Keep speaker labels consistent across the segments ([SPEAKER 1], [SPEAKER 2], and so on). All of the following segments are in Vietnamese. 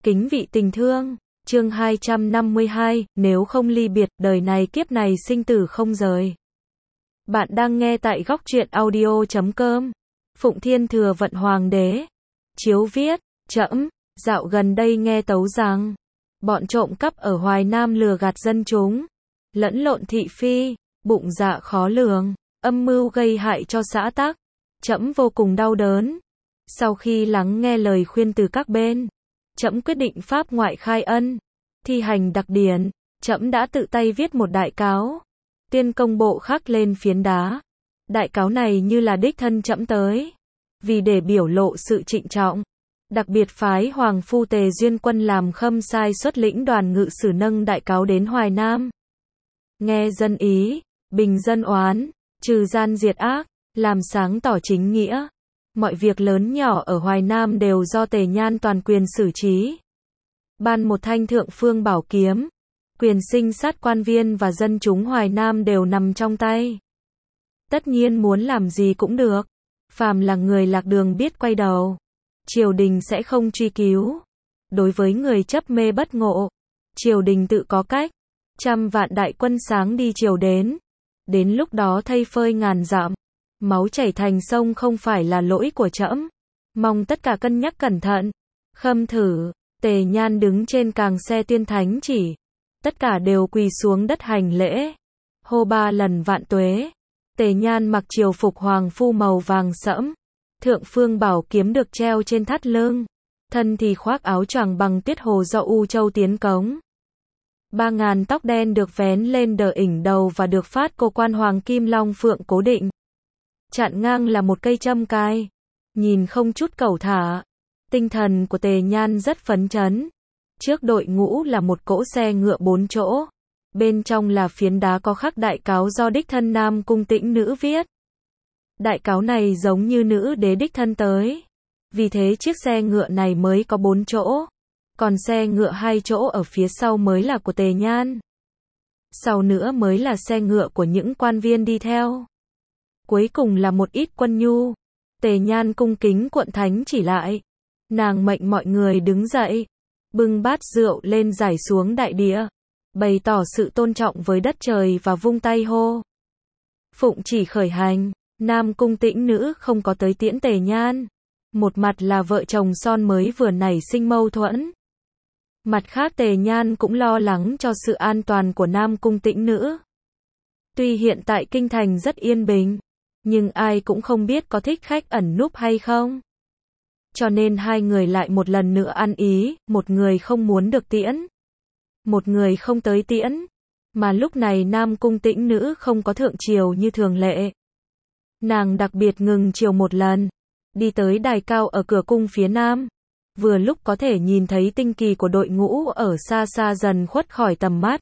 [SPEAKER 1] Kính vị tình thương, chương 252, nếu không ly biệt, đời này kiếp này sinh tử không rời. Bạn đang nghe tại góc truyện audio.com. Phụng Thiên Thừa Vận Hoàng đế. Chiếu viết, trẫm, dạo gần đây nghe tấu rằng, bọn trộm cắp ở Hoài Nam lừa gạt dân chúng, lẫn lộn thị phi, bụng dạ khó lường, âm mưu gây hại cho xã tắc. Trẫm vô cùng đau đớn. Sau khi lắng nghe lời khuyên từ các bên, trẫm quyết định pháp ngoại khai ân, thi hành đặc điển. Trẫm đã tự tay viết một đại cáo, tiên công bộ khắc lên phiến đá. Đại cáo này như là đích thân trẫm tới, vì để biểu lộ sự trịnh trọng, đặc biệt phái Hoàng Phu Tề Duyên Quân làm khâm sai xuất lĩnh đoàn ngự sử nâng đại cáo đến Hoài Nam. Nghe dân ý, bình dân oán, trừ gian diệt ác, làm sáng tỏ chính nghĩa. Mọi việc lớn nhỏ ở Hoài Nam đều do Tề Nhan toàn quyền xử trí. Ban một thanh thượng phương bảo kiếm, quyền sinh sát quan viên và dân chúng Hoài Nam đều nằm trong tay. Tất nhiên muốn làm gì cũng được, phàm là người lạc đường biết quay đầu, triều đình sẽ không truy cứu. Đối với người chấp mê bất ngộ, triều đình tự có cách. 100 vạn đại quân sáng đi triều đến lúc đó thây phơi ngàn dặm, máu chảy thành sông không phải là lỗi của trẫm. Mong tất cả cân nhắc cẩn thận. Khâm thử, Tề Nhan đứng trên càng xe tuyên thánh chỉ, tất cả đều quỳ xuống đất hành lễ, hô 3 lần vạn tuế. Tề Nhan mặc triều phục hoàng phu màu vàng sẫm, thượng phương bảo kiếm được treo trên thắt lưng, thân thì khoác áo choàng bằng tuyết hồ do U Châu tiến cống. 3.000 tóc đen được vén lên đờ ỉnh đầu và được phát cô quan hoàng kim long phượng cố định. Chặn ngang là một cây châm cài, nhìn không chút cẩu thả. Tinh thần của Tề Nhan rất phấn chấn. Trước đội ngũ là một cỗ xe ngựa 4 chỗ. Bên trong là phiến đá có khắc đại cáo do đích thân Nam Cung Tĩnh Nữ viết. Đại cáo này giống như nữ đế đích thân tới. Vì thế chiếc xe ngựa này mới có 4 chỗ. Còn xe ngựa 2 chỗ ở phía sau mới là của Tề Nhan. Sau nữa mới là xe ngựa của những quan viên đi theo. Cuối cùng là một ít quân nhu. Tề Nhan cung kính cuộn thánh chỉ lại. Nàng mệnh mọi người đứng dậy, bưng bát rượu lên rải xuống đại địa, bày tỏ sự tôn trọng với đất trời và vung tay hô. Phụng chỉ khởi hành. Nam Cung Tĩnh Nữ không có tới tiễn Tề Nhan. Một mặt là vợ chồng son mới vừa nảy sinh mâu thuẫn. Mặt khác Tề Nhan cũng lo lắng cho sự an toàn của Nam Cung Tĩnh Nữ. Tuy hiện tại kinh thành rất yên bình, nhưng ai cũng không biết có thích khách ẩn núp hay không. Cho nên hai người lại một lần nữa ăn ý, một người không muốn được tiễn, một người không tới tiễn. Mà lúc này Nam Cung Tĩnh Nữ không có thượng triều như thường lệ. Nàng đặc biệt ngừng triều một lần, đi tới đài cao ở cửa cung phía nam. Vừa lúc có thể nhìn thấy tinh kỳ của đội ngũ ở xa xa dần khuất khỏi tầm mắt.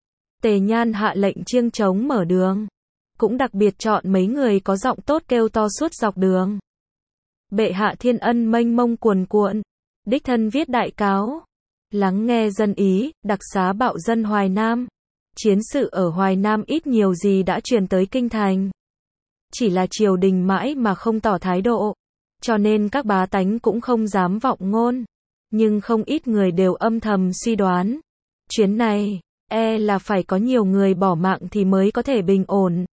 [SPEAKER 1] Tề Nhan hạ lệnh chiêng trống mở đường, cũng đặc biệt chọn mấy người có giọng tốt kêu to suốt dọc đường. Bệ hạ thiên ân mênh mông cuồn cuộn, đích thân viết đại cáo, lắng nghe dân ý, đặc xá bạo dân Hoài Nam. Chiến sự ở Hoài Nam ít nhiều gì đã truyền tới kinh thành. Chỉ là triều đình mãi mà không tỏ thái độ, cho nên các bá tánh cũng không dám vọng ngôn. Nhưng không ít người đều âm thầm suy đoán, chuyến này, là phải có nhiều người bỏ mạng thì mới có thể bình ổn.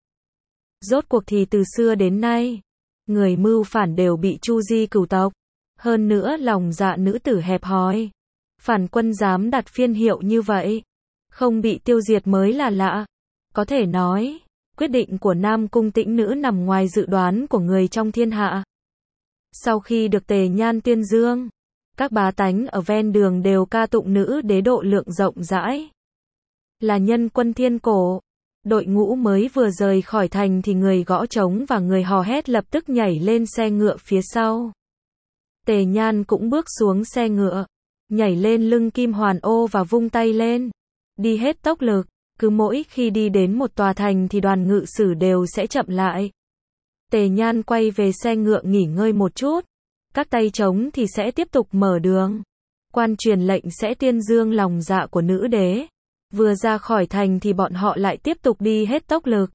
[SPEAKER 1] Rốt cuộc thì từ xưa đến nay, người mưu phản đều bị chu di cửu tộc. Hơn nữa lòng dạ nữ tử hẹp hòi. Phản quân dám đặt phiên hiệu như vậy, không bị tiêu diệt mới là lạ. Có thể nói, quyết định của Nam Cung Tĩnh Nữ nằm ngoài dự đoán của người trong thiên hạ. Sau khi được Tề Nhan tuyên dương, các bá tánh ở ven đường đều ca tụng nữ đế độ lượng rộng rãi. Là nhân quân thiên cổ. Đội ngũ mới vừa rời khỏi thành thì người gõ trống và người hò hét lập tức nhảy lên xe ngựa phía sau. Tề Nhan cũng bước xuống xe ngựa, nhảy lên lưng kim hoàn ô và vung tay lên, đi hết tốc lực. Cứ mỗi khi đi đến một tòa thành thì đoàn ngự sử đều sẽ chậm lại. Tề Nhan quay về xe ngựa nghỉ ngơi một chút, các tay trống thì sẽ tiếp tục mở đường. Quan truyền lệnh sẽ tuyên dương lòng dạ của nữ đế. Vừa ra khỏi thành thì bọn họ lại tiếp tục đi hết tốc lực.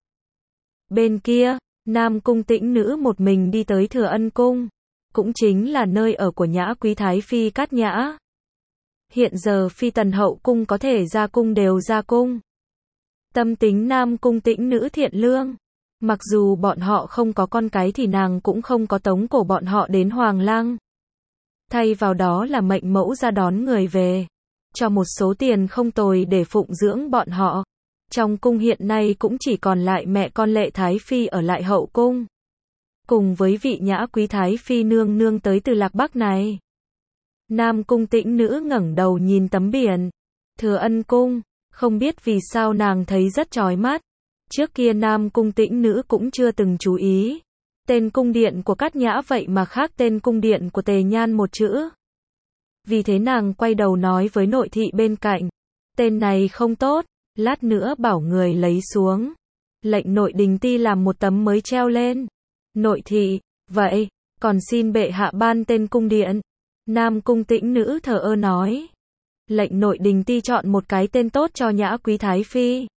[SPEAKER 1] Bên kia, Nam Cung Tĩnh Nữ một mình đi tới Thừa Ân Cung, cũng chính là nơi ở của Nhã Quý Thái Phi Cát Nhã. Hiện giờ phi tần hậu cung có thể ra cung đều ra cung. Tâm tính Nam Cung Tĩnh Nữ thiện lương. Mặc dù bọn họ không có con cái thì nàng cũng không có tống cổ bọn họ đến Hoàng Lăng. Thay vào đó là mệnh mẫu ra đón người về. Cho một số tiền không tồi để phụng dưỡng bọn họ. Trong cung hiện nay cũng chỉ còn lại mẹ con Lệ Thái Phi ở lại hậu cung. Cùng với vị nhã quý Thái Phi nương nương tới từ Lạc Bắc này. Nam Cung Tĩnh Nữ ngẩng đầu nhìn tấm biển. Thừa Ân Cung. Không biết vì sao nàng thấy rất chói mắt. Trước kia Nam Cung Tĩnh Nữ cũng chưa từng chú ý. Tên cung điện của Cát Nhã vậy mà khác tên cung điện của Tề Nhan một chữ. Vì thế nàng quay đầu nói với nội thị bên cạnh. Tên này không tốt, lát nữa bảo người lấy xuống. Lệnh nội đình ti làm một tấm mới treo lên. Nội thị, vậy, còn xin bệ hạ ban tên cung điện. Nam Cung Tĩnh Nữ thờ ơ nói. Lệnh nội đình ti chọn một cái tên tốt cho nhã quý Thái Phi.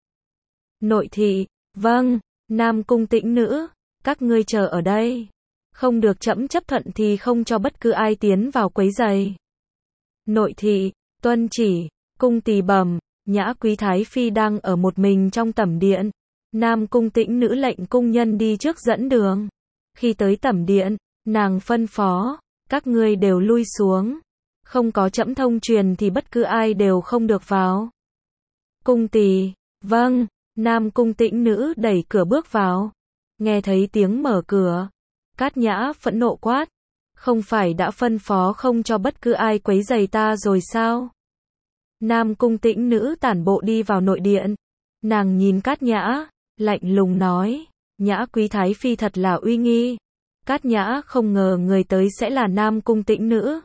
[SPEAKER 1] Nội thị, vâng. Nam Cung Tĩnh Nữ, các ngươi chờ ở đây. Không được trẫm chấp thuận thì không cho bất cứ ai tiến vào quấy rầy. Nội thị, tuân chỉ. Cung tỳ bẩm, nhã quý Thái Phi đang ở một mình trong tẩm điện. Nam Cung Tĩnh Nữ lệnh cung nhân đi trước dẫn đường. Khi tới tẩm điện, nàng phân phó, các ngươi đều lui xuống. Không có trẫm thông truyền thì bất cứ ai đều không được vào. Cung tỳ, vâng. Nam Cung Tĩnh Nữ đẩy cửa bước vào. Nghe thấy tiếng mở cửa. Cát Nhã phẫn nộ quát. Không phải đã phân phó không cho bất cứ ai quấy rầy ta rồi sao? Nam Cung Tĩnh Nữ tản bộ đi vào nội điện. Nàng nhìn Cát Nhã, lạnh lùng nói. Nhã quý Thái Phi thật là uy nghi. Cát Nhã không ngờ người tới sẽ là Nam Cung Tĩnh Nữ.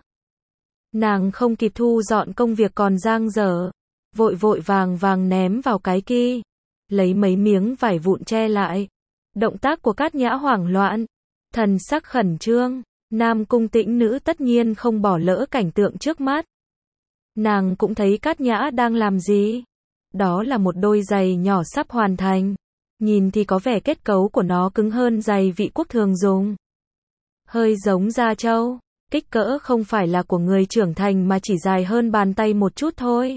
[SPEAKER 1] Nàng không kịp thu dọn công việc còn dang dở. Vội vội vàng vàng ném vào cái ki. Lấy mấy miếng vải vụn che lại. Động tác của Cát Nhã hoảng loạn. Thần sắc khẩn trương. Nam Cung Tĩnh Nữ tất nhiên không bỏ lỡ cảnh tượng trước mắt. Nàng cũng thấy Cát Nhã đang làm gì. Đó là một đôi giày nhỏ sắp hoàn thành. Nhìn thì có vẻ kết cấu của nó cứng hơn giày vị quốc thường dùng. Hơi giống da trâu. Kích cỡ không phải là của người trưởng thành mà chỉ dài hơn bàn tay một chút thôi.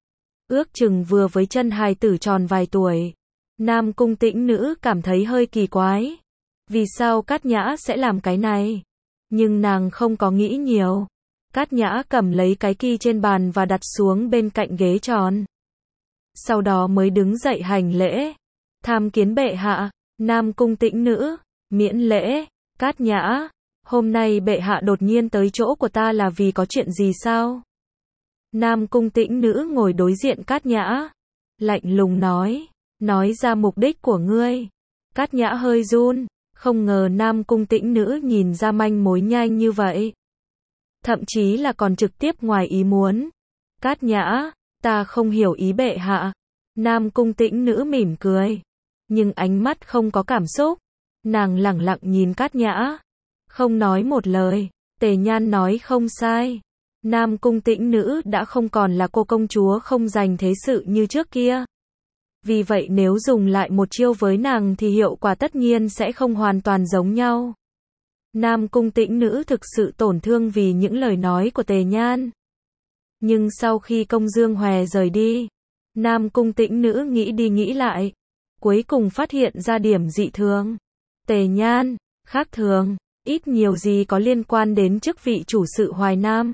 [SPEAKER 1] Ước chừng vừa với chân hài tử tròn vài tuổi. Nam Cung Tĩnh Nữ cảm thấy hơi kỳ quái. Vì sao Cát Nhã sẽ làm cái này? Nhưng nàng không có nghĩ nhiều. Cát Nhã cầm lấy cái ki trên bàn và đặt xuống bên cạnh ghế tròn. Sau đó mới đứng dậy hành lễ. Tham kiến bệ hạ. Nam Cung Tĩnh Nữ, miễn lễ. Cát Nhã, hôm nay bệ hạ đột nhiên tới chỗ của ta là vì có chuyện gì sao? Nam Cung Tĩnh Nữ ngồi đối diện Cát Nhã. Lạnh lùng nói ra mục đích của ngươi. Cát Nhã hơi run, không ngờ Nam Cung Tĩnh Nữ nhìn ra manh mối nhanh như vậy. Thậm chí là còn trực tiếp ngoài ý muốn. Cát Nhã, ta không hiểu ý bệ hạ. Nam Cung Tĩnh Nữ mỉm cười. Nhưng ánh mắt không có cảm xúc. Nàng lẳng lặng nhìn Cát Nhã. Không nói một lời. Tề Nhan nói không sai. Nam Cung Tĩnh Nữ đã không còn là cô công chúa không dành thế sự như trước kia. Vì vậy nếu dùng lại một chiêu với nàng thì hiệu quả tất nhiên sẽ không hoàn toàn giống nhau. Nam Cung Tĩnh Nữ thực sự tổn thương vì những lời nói của Tề Nhan. Nhưng sau khi Công Dương Hòe rời đi, Nam Cung Tĩnh Nữ nghĩ đi nghĩ lại. Cuối cùng phát hiện ra điểm dị thường. Tề Nhan, khác thường, ít nhiều gì có liên quan đến chức vị chủ sự Hoài Nam.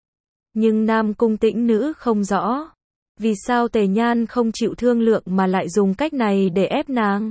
[SPEAKER 1] Nhưng Nam Cung Tĩnh Nữ không rõ. Vì sao Tề Nhan không chịu thương lượng mà lại dùng cách này để ép nàng?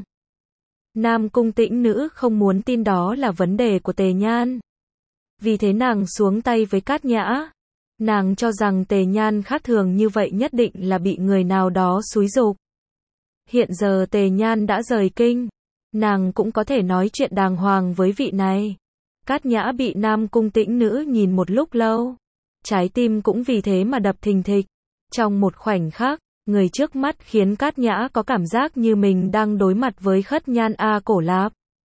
[SPEAKER 1] Nam Cung Tĩnh Nữ không muốn tin đó là vấn đề của Tề Nhan. Vì thế nàng xuống tay với Cát Nhã. Nàng cho rằng Tề Nhan khác thường như vậy nhất định là bị người nào đó xúi giục. Hiện giờ Tề Nhan đã rời kinh. Nàng cũng có thể nói chuyện đàng hoàng với vị này. Cát Nhã bị Nam Cung Tĩnh Nữ nhìn một lúc lâu. Trái tim cũng vì thế mà đập thình thịch. Trong một khoảnh khắc, người trước mắt khiến Cát Nhã có cảm giác như mình đang đối mặt với Khất Nhan A Cổ Lạp.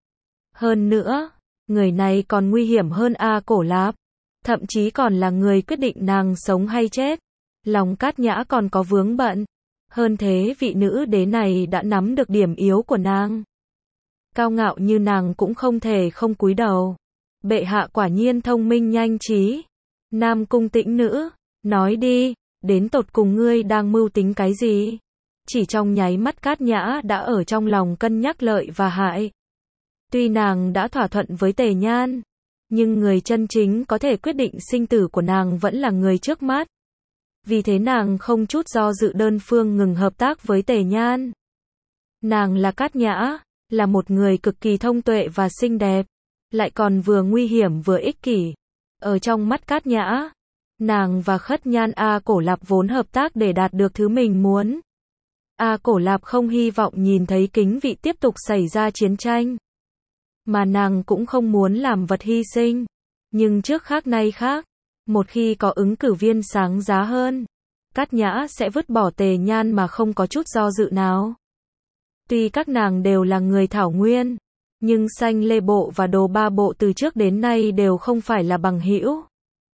[SPEAKER 1] Hơn nữa, người này còn nguy hiểm hơn A Cổ Lạp. Thậm chí còn là người quyết định nàng sống hay chết. Lòng Cát Nhã còn có vướng bận. Hơn thế vị nữ đế này đã nắm được điểm yếu của nàng. Cao ngạo như nàng cũng không thể không cúi đầu. Bệ hạ quả nhiên thông minh nhanh trí. Nam Cung Tĩnh Nữ, nói đi. đến tột cùng ngươi đang mưu tính cái gì? Chỉ trong nháy mắt Cát Nhã đã ở trong lòng cân nhắc lợi và hại. Tuy nàng đã thỏa thuận với Tề Nhan, nhưng người chân chính có thể quyết định sinh tử của nàng vẫn là người trước mắt. Vì thế nàng không chút do dự đơn phương ngừng hợp tác với Tề Nhan. Nàng là Cát Nhã, là một người cực kỳ thông tuệ và xinh đẹp, lại còn vừa nguy hiểm vừa ích kỷ. Ở trong mắt Cát Nhã, nàng và Khất Nhan A Cổ Lạp vốn hợp tác để đạt được thứ mình muốn. A Cổ Lạp không hy vọng nhìn thấy Kính Vị tiếp tục xảy ra chiến tranh, mà nàng cũng không muốn làm vật hy sinh. Nhưng trước khác nay khác, một khi có ứng cử viên sáng giá hơn, Cát Nhã sẽ vứt bỏ Tề Nhan mà không có chút do dự nào. Tuy các nàng đều là người Thảo Nguyên, nhưng Xanh Lê Bộ và Đồ Ba Bộ từ trước đến nay đều không phải là bằng hữu.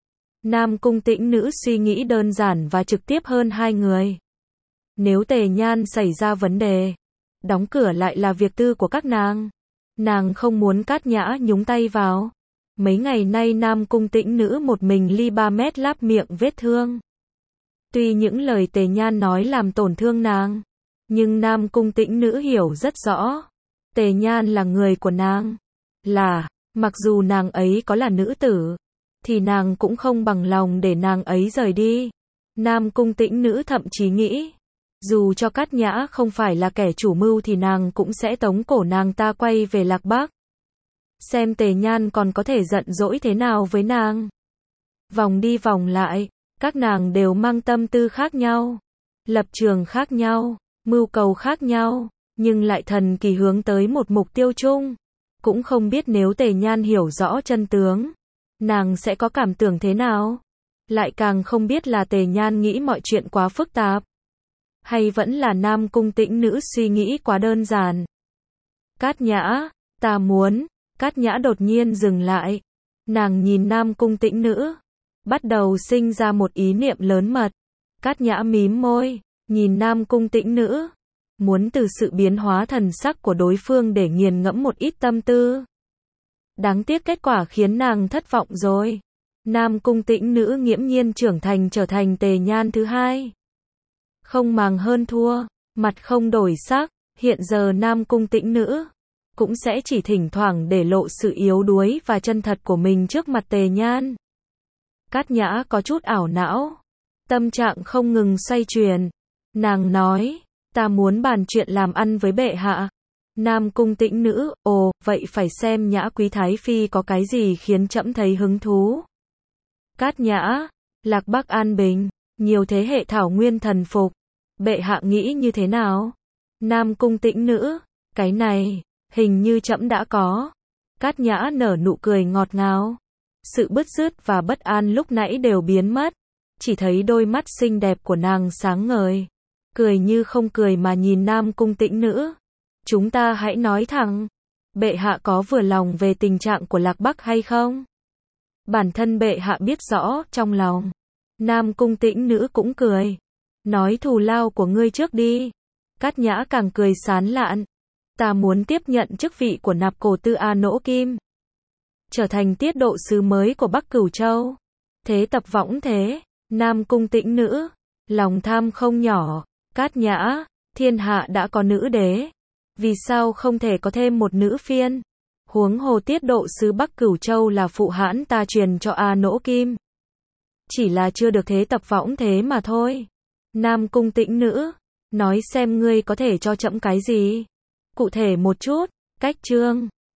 [SPEAKER 1] Nam Cung Tĩnh Nữ suy nghĩ đơn giản và trực tiếp hơn hai người. Nếu Tề Nhan xảy ra vấn đề, đóng cửa lại là việc tư của các nàng. Nàng không muốn Cát Nhã nhúng tay vào. Mấy ngày nay Nam Cung Tĩnh Nữ một mình ly 3 mét láp miệng vết thương. Tuy những lời Tề Nhan nói làm tổn thương nàng, nhưng Nam Cung Tĩnh Nữ hiểu rất rõ. Tề Nhan là người của nàng. Mặc dù nàng ấy có là nữ tử, thì nàng cũng không bằng lòng để nàng ấy rời đi. Nam Cung Tĩnh Nữ thậm chí nghĩ, dù cho Cát Nhã không phải là kẻ chủ mưu thì nàng cũng sẽ tống cổ nàng ta quay về Lạc Bắc. Xem Tề Nhan còn có thể giận dỗi thế nào với nàng. Vòng đi vòng lại, các nàng đều mang tâm tư khác nhau, lập trường khác nhau, mưu cầu khác nhau, nhưng lại thần kỳ hướng tới một mục tiêu chung. Cũng không biết nếu Tề Nhan hiểu rõ chân tướng, nàng sẽ có cảm tưởng thế nào. Lại càng không biết là Tề Nhan nghĩ mọi chuyện quá phức tạp, hay vẫn là Nam Cung Tĩnh Nữ suy nghĩ quá đơn giản. Cát Nhã, ta muốn. Cát Nhã đột nhiên dừng lại. Nàng nhìn Nam Cung Tĩnh Nữ, bắt đầu sinh ra một ý niệm lớn mật. Cát Nhã mím môi, nhìn Nam Cung Tĩnh Nữ, muốn từ sự biến hóa thần sắc của đối phương để nghiền ngẫm một ít tâm tư. Đáng tiếc kết quả khiến nàng thất vọng rồi. Nam Cung Tĩnh Nữ nghiễm nhiên trưởng thành trở thành Tề Nhan thứ hai. Không màng hơn thua, mặt không đổi sắc, hiện giờ Nam Cung Tĩnh Nữ cũng sẽ chỉ thỉnh thoảng để lộ sự yếu đuối và chân thật của mình trước mặt Tề Nhan. Cát Nhã có chút ảo não, tâm trạng không ngừng xoay chuyển. Nàng nói, ta muốn bàn chuyện làm ăn với bệ hạ. Nam Cung Tĩnh Nữ, ồ, vậy phải xem Nhã Quý Thái Phi có cái gì khiến trẫm thấy hứng thú. Cát Nhã, Lạc Bắc an bình, nhiều thế hệ Thảo Nguyên thần phục. Bệ hạ nghĩ như thế nào? Nam Cung Tĩnh Nữ, cái này, hình như trẫm đã có. Cát Nhã nở nụ cười ngọt ngào. Sự bứt rứt và bất an lúc nãy đều biến mất. Chỉ thấy đôi mắt xinh đẹp của nàng sáng ngời. Cười như không cười mà nhìn Nam Cung Tĩnh Nữ. Chúng ta hãy nói thẳng. Bệ hạ có vừa lòng về tình trạng của Lạc Bắc hay không? Bản thân bệ hạ biết rõ trong lòng. Nam Cung Tĩnh Nữ cũng cười. Nói thù lao của ngươi trước đi. Cát Nhã càng cười sán lạn. Ta muốn tiếp nhận chức vị của nạp cổ tư A Nỗ Kim, trở thành tiết độ sứ mới của Bắc Cửu Châu. Thế tập võng thế. Nam Cung Tĩnh Nữ, lòng tham không nhỏ. Cát Nhã, thiên hạ đã có nữ đế, vì sao không thể có thêm một nữ phiên? Huống hồ tiết độ sứ Bắc Cửu Châu là phụ hãn ta truyền cho A Nỗ Kim. Chỉ là chưa được thế tập võng thế mà thôi. Nam Cung Tĩnh Nữ, nói xem ngươi có thể cho trẫm cái gì? Cụ thể một chút. Cách chương